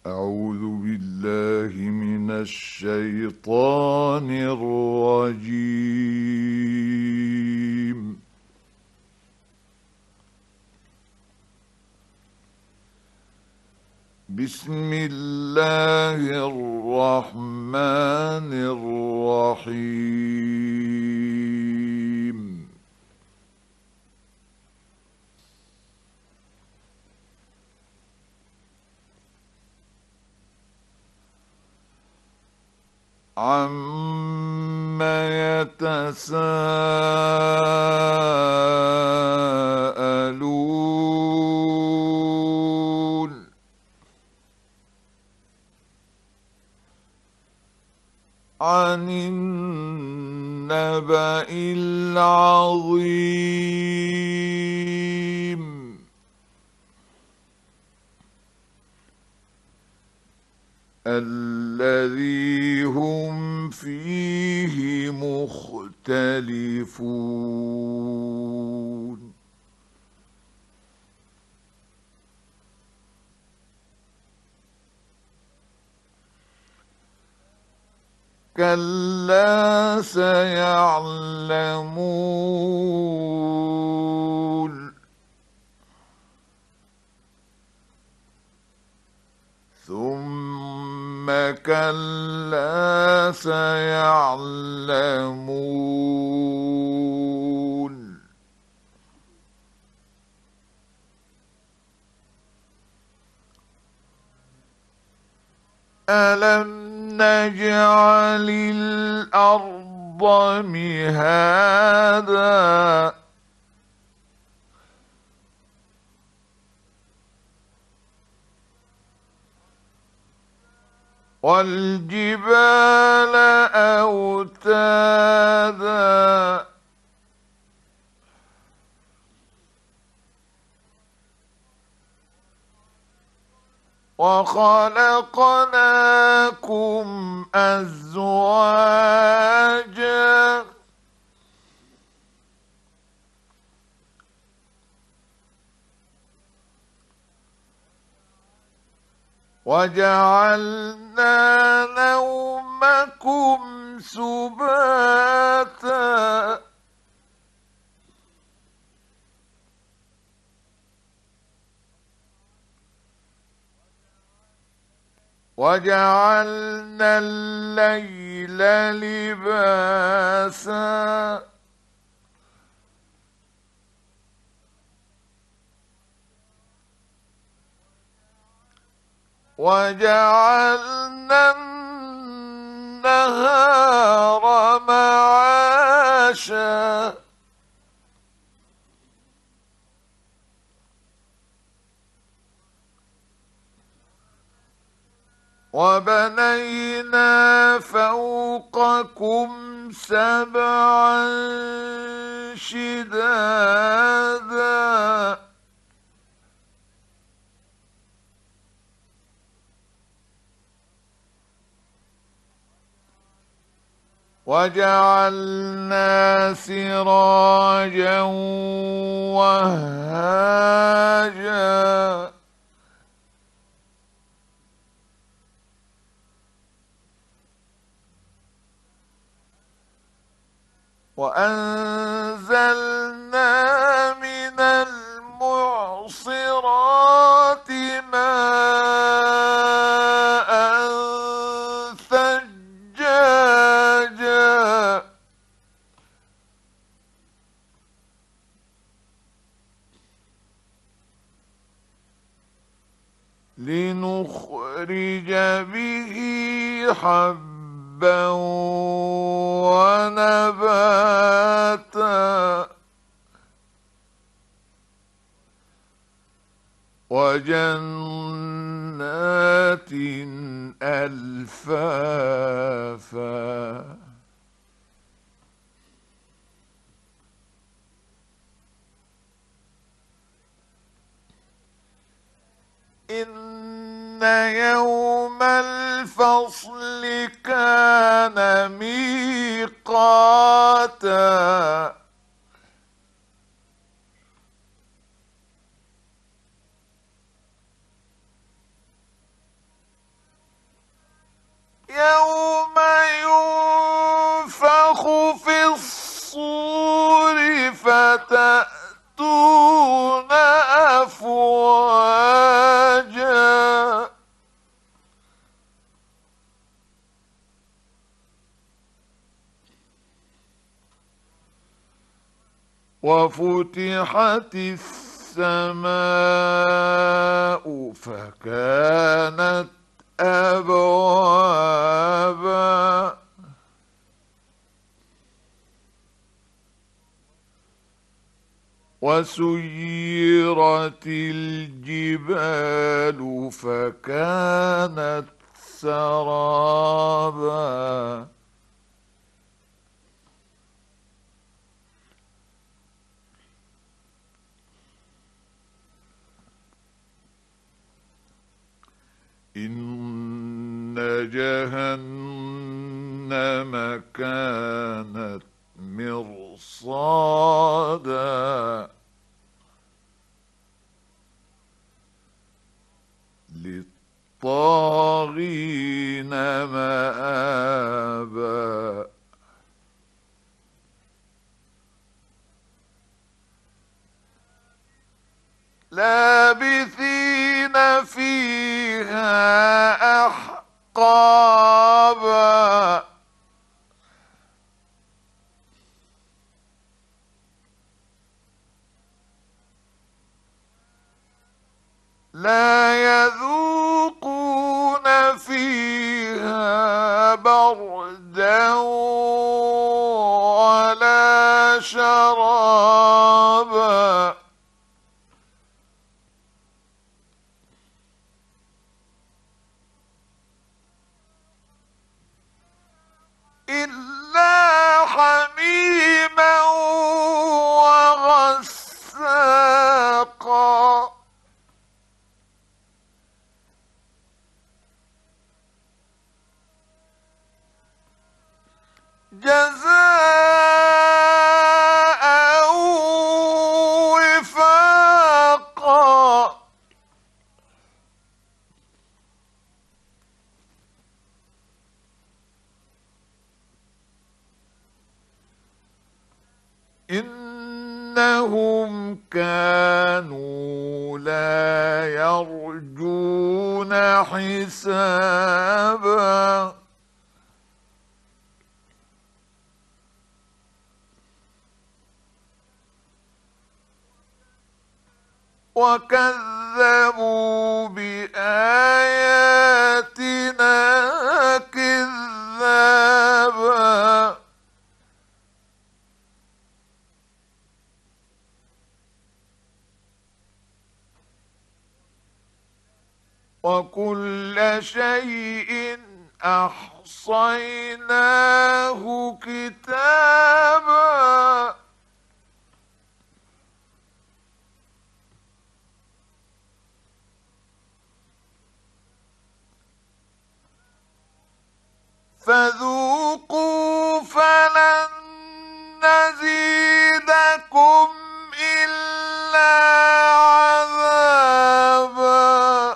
أعوذ بالله من الشيطان الرجيم. بسم الله الرحمن الرحيم. عَمَّ يتساءلون عن النبأ العظيم الذي هم فيه مختلفون. كلا سيعلمون ثم كلا سيعلمون ألم نجعل الأرض مهادا والجبال أوتادا وخلقناكم أزواجا وجعلنا نومكم سباتا وجعلنا الليل لباسا وجعلنا النهار معاشا وبنينا فوقكم سبعا شدادا وجعلنا سراجا وهاجا وأنزلنا من المعصرات ماء ثجاجا لنخرج به حبا ونباتا وجنات ألفافا إن يوم الفصل كان ميقاتا تأتون أفواجا وفتحت السماء فكانت أبوابا وسيرت الجبال فكانت سرابا إن جهنم كانت مرصادا للطاغين مآبا لابثين فيها أحقابا لا يذوقون فيها بردا ولا شرابا إلا حميما وغساقا جزاء وفاقا إنهم كانوا لا يرجون حسابا وكذبوا بآياتنا كذابا وكل شيء أحصيناه كتابا فذوقوا فلن نزيدكم إلا عذابا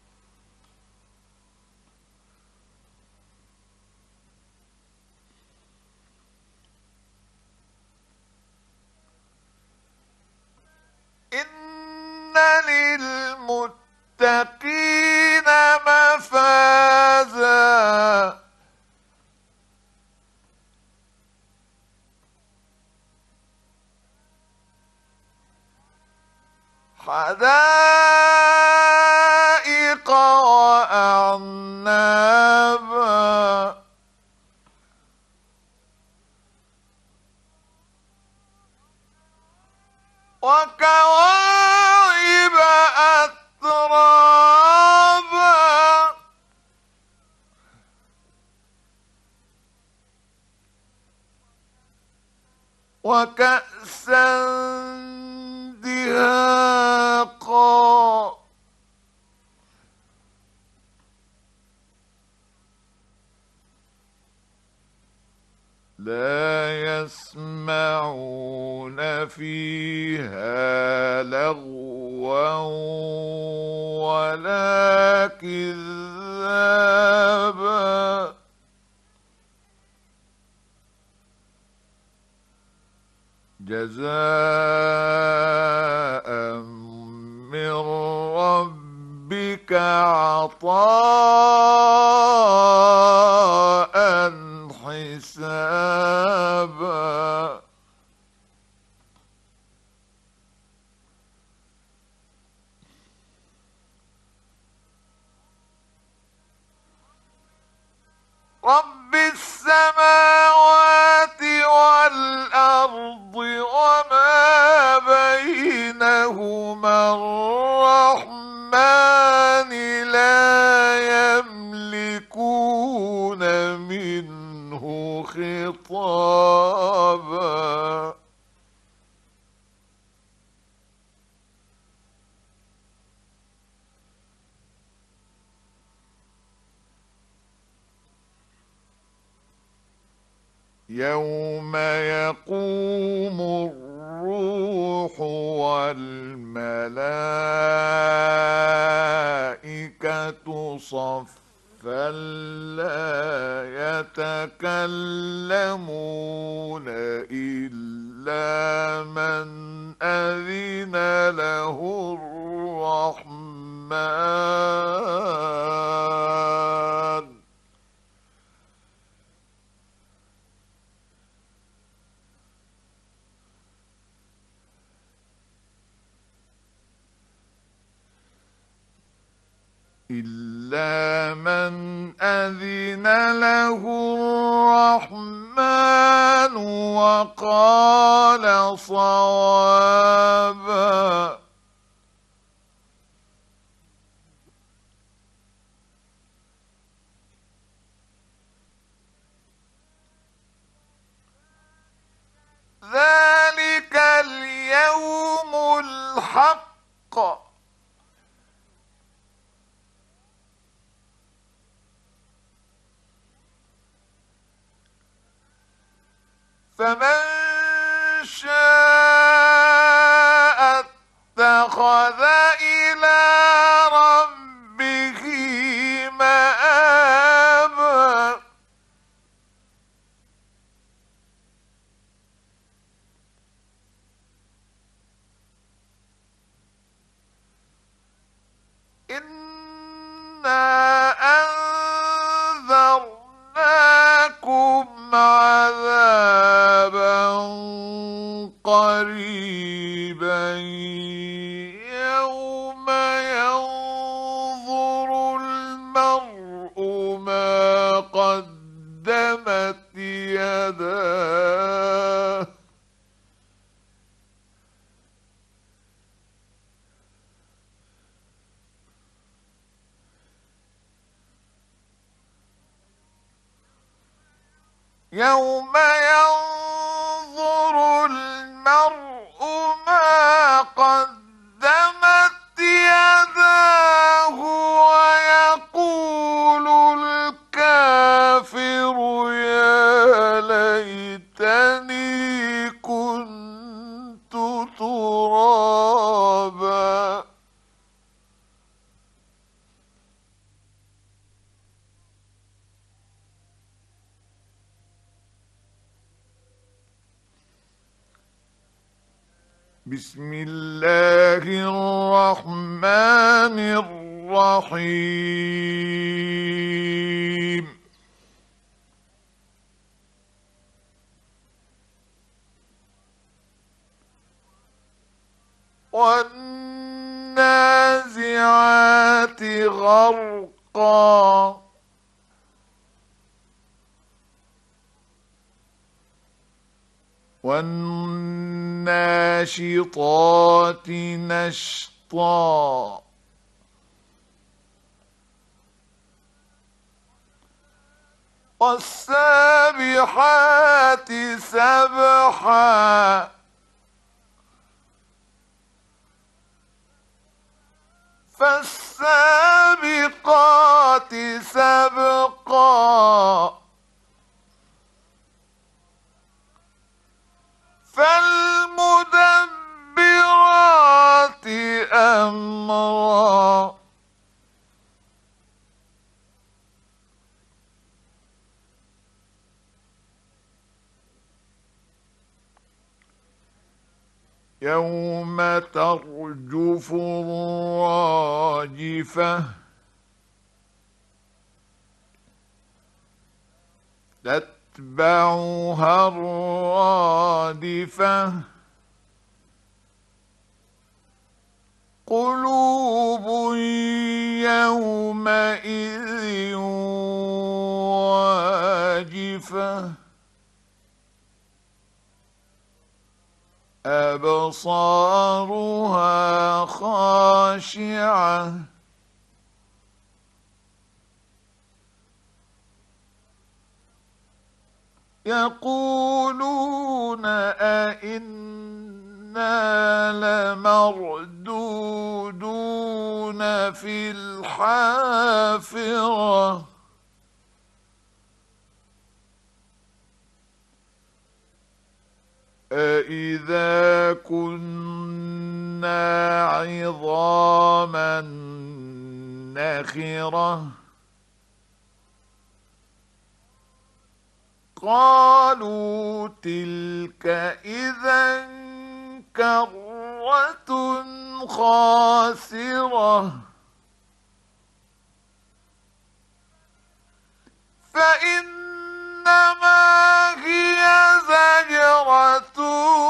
إن للمتقين مفازا حدائق وأعنابا وكواعب أترابا وكأسا دهاقا لا يسمعون فيها لغوا ولا كذابا جزاء من ربك عطاء حسابا. رب السماوات والأرض وما بينهما الرحمن لا يملكون منه خطابا. يوم يقوم الروح والملائكة صفا لا يتكلمون إلا من أذن له الرحمن. إلا من أذن له الرحمن وقال صوابا. ذلك اليوم الحق فمن شاء اتخذ إلى ربه مآبا. إنا أنذرناكم عذابا قريبا يوم ينظر المرء ما قدمت يداه. يوم ينظر المرء ما قدمت يداه ويقول الكافر يا ليتني كنت ترابا. بسم الله الرحمن الرحيم. والنازعات غرقا والناشطات نشطا والسابحات سبحا فالسابقات سبقا فالمدبرات أمرا يوم ترجف الراجفة تتبعها الرادفة قلوب يومئذ واجفة أبصارها خاشعة يقولون أئنا لمردودون في الحافرة أإذا كنا عظاما نخرة قالوا تلك إذا كرة خاسرة فإنما هي زجرة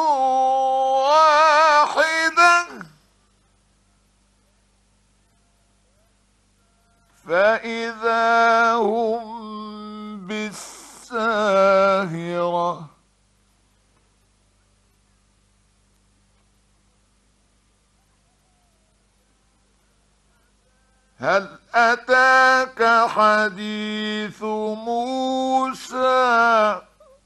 واحدة فإذا هم بالساهرة هل أتاك حديث موسى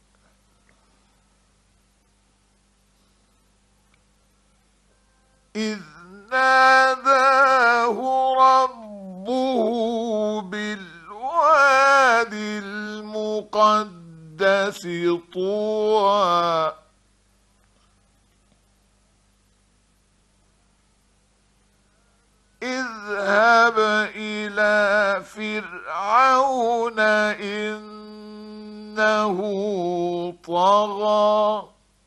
إذ ناداه ربه بالوادي المقدس طوى اذهب إلى فرعون إنه طغى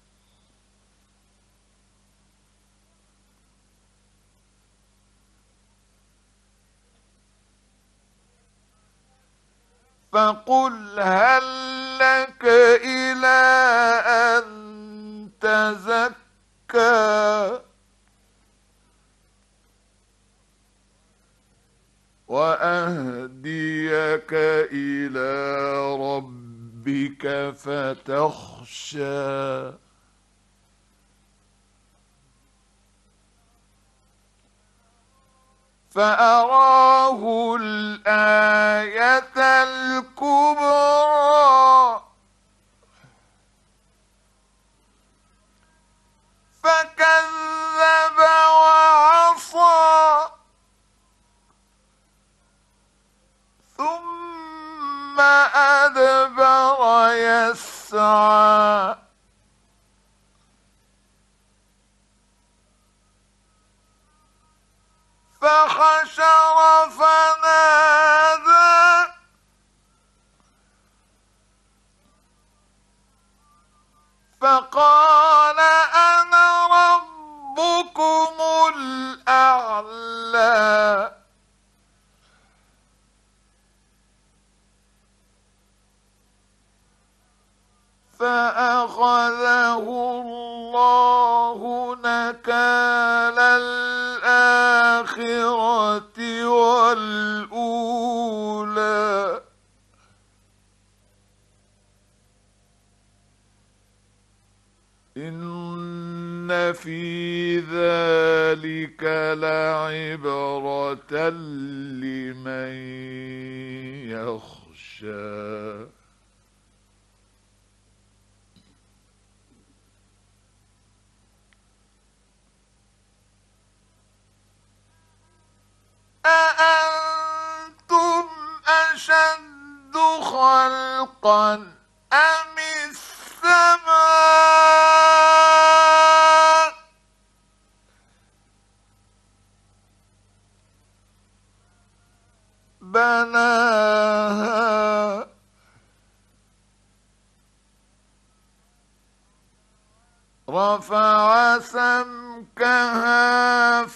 فقل هل لك إلى أن تزكى وأهديك إلى ربك فتخشى فأراه الآية الكبرى فكذب وعصى ثم أدبر يسعى فحشر فنادى فقال أنا ربكم الأعلى فأخذه الله نكال الآخرة والأولى إن في ذلك لعبرة لمن يخشى أأنتم أشد خلقا أم السماء بناها رفع سمكها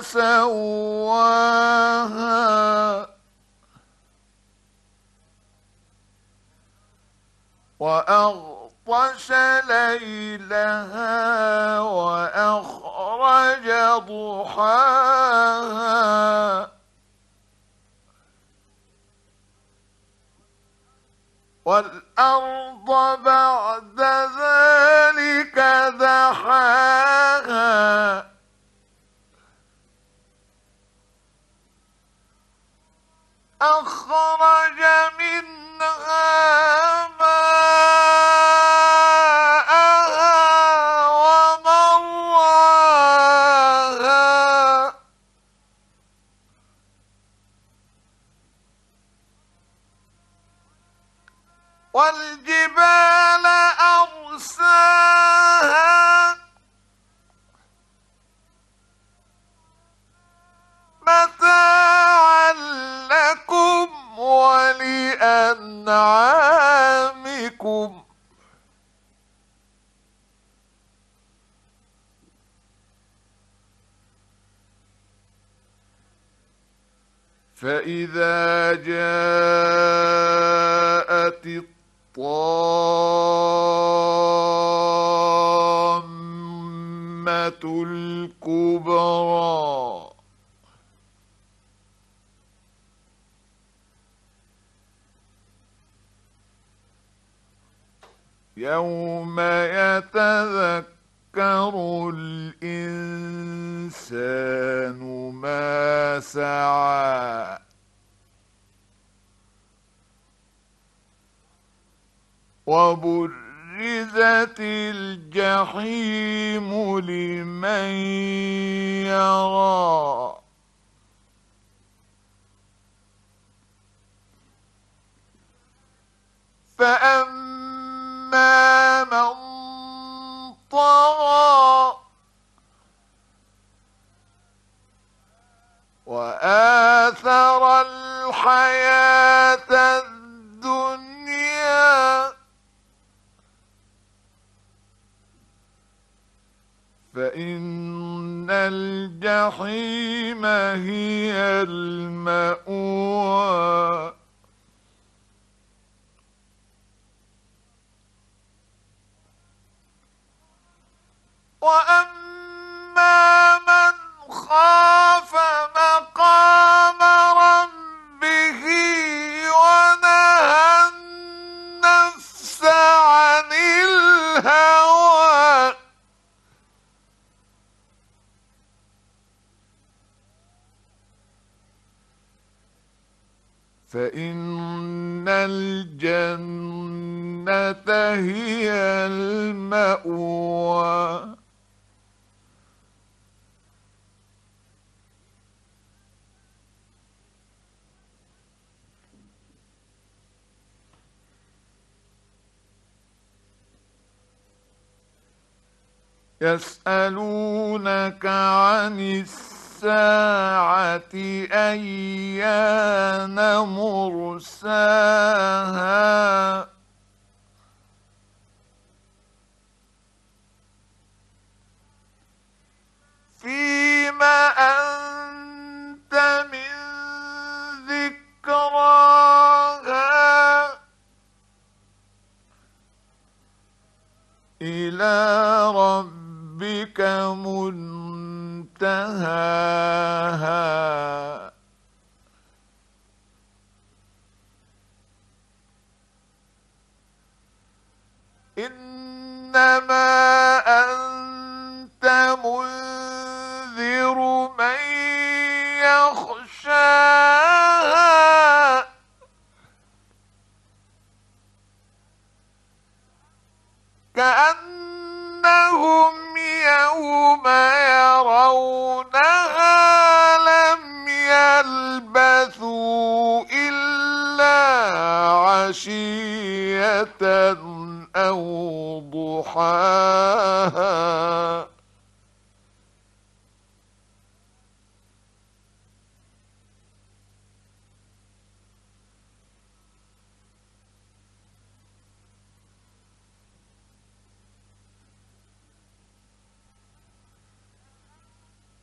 فسواها وأغطش ليلها وأخرج ضحاها والأرض بعد ذلك دحاها أخرج منها ماءها ومرعاها والجبال أرساها متاعا لكم ولأنعامكم فإذا جاءت الطامة الكبرى يوم يتذكر الإنسان ما سعى وبرزت الجحيم لمن يرى فأما من طغى وآثر الحياة الدنيا فإن الجحيم هي المأوى وأما من خاف مقام ربه ونهى النفس عن الهوى فإن الجنة هي المأوى يسألونك عن الساعة أيان مرساها فيما أنت من ذكراها إلى ربك منتهاها إنما أنت منذر من يخشاها كأنهم يوم يرونها لم يلبثوا إلا عشية أو ضحاها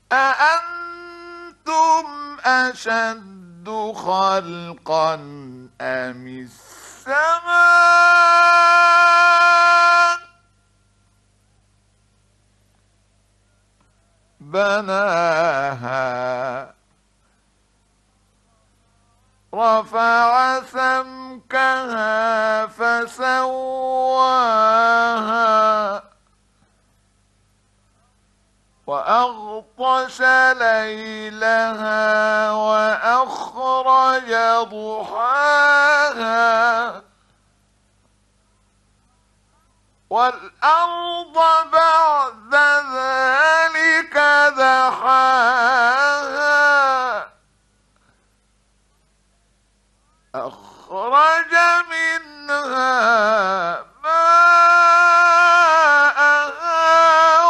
أأنتم أشد خلقا أم السماء بناها رفع سمكها فسواها وأغطش ليلها وأخرج ضحاها والأرض بعد ذلك دحاها أخرج منها ماءها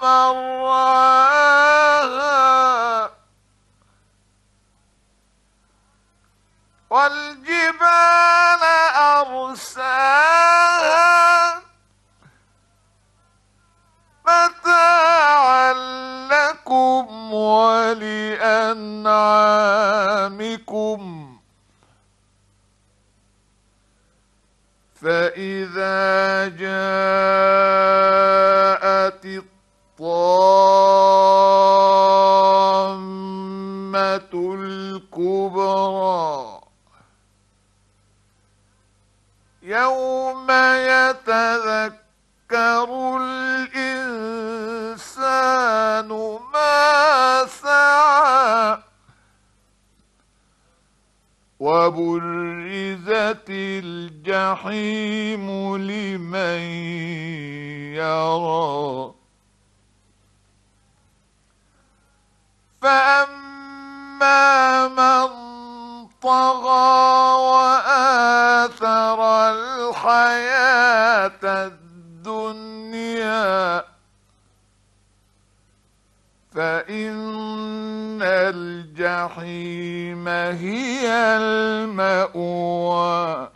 ومرعاها والجبال أرساها متاعا لكم ولأنعامكم فإذا جاءت الطامة الكبرى يوم يتذكر الإنسان ما سعى وبرزت الجحيم لمن يرى فأما من طغى وآثر الحياة الدنيا فإن الجحيم هي المأوى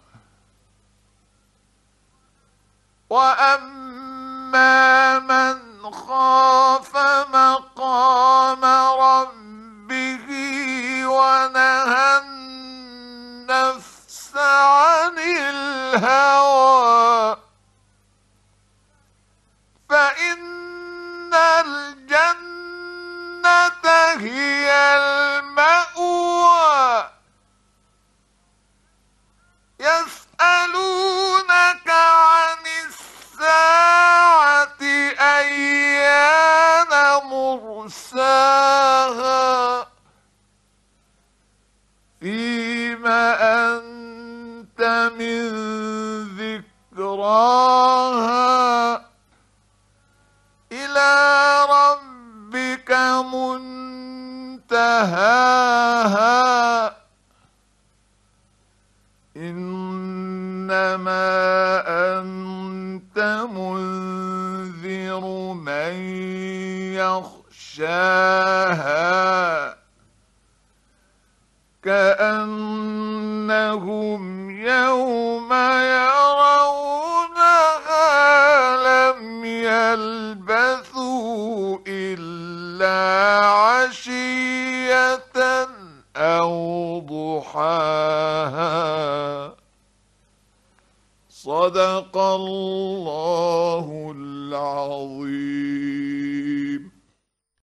وأما من خاف مقام ربه ونهى النفس عن الهوى فإن الجنة هي المأوى يسألونك عن الساعة أيان مرساها فيما أنت من ذكراها إلى ربك منتهاها إنما أنت منذر من يخشاها كأنهم يوم يرونها لم يلبثوا إلا عشية أو ضحاها صدق الله العظيم.